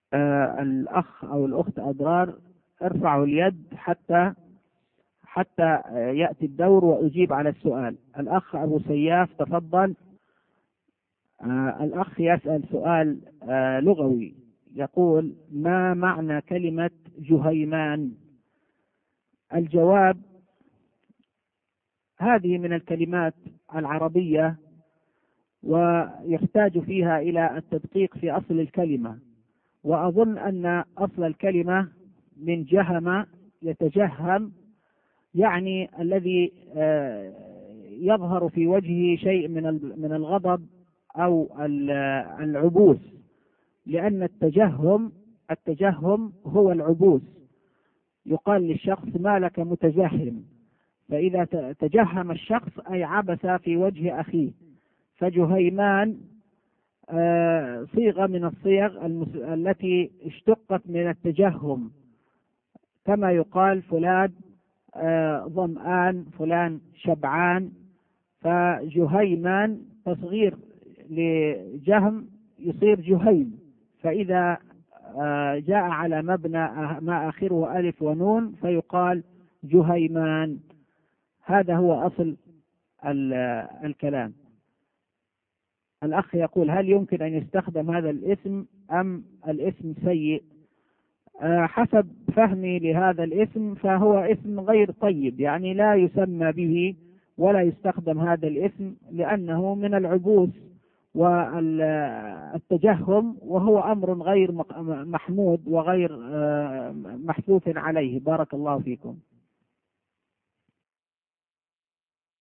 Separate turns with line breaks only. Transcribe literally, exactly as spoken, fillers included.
آه الأخ أو الأخت أضرار، ارفعوا اليد حتى حتى يأتي الدور وأجيب على السؤال. الأخ أبو سياف تفضل. آه الأخ يسأل سؤال آه لغوي، يقول: ما معنى كلمة جهيمان؟ الجواب: هذه من الكلمات العربية ويحتاج فيها إلى التدقيق في أصل الكلمة، وأظن أن أصل الكلمة من جهم يتجهم، يعني الذي يظهر في وجهه شيء من من الغضب أو العبوس، لأن التجهم التجهم هو العبوس. يقال للشخص: ما لك متجهم؟ فإذا تجهم الشخص أي عبس في وجه أخيه. فجهيمان صيغة من الصيغ التي اشتقت من التجهم، كما يقال فلان ظمآن، فلان شبعان. فجهيمان تصغير لجهم يصير جهيم، فإذا جاء على مبنى ما آخره ألف ونون فيقال جهيمان. هذا هو أصل الكلام. الأخ يقول: هل يمكن أن يستخدم هذا الاسم أم الاسم سيء؟ حسب فهمي لهذا الاسم فهو اسم غير طيب، يعني لا يسمى به ولا يستخدم هذا الاسم، لأنه من العبوس والتجهم، وهو أمر غير محمود وغير محثوث عليه. بارك الله فيكم.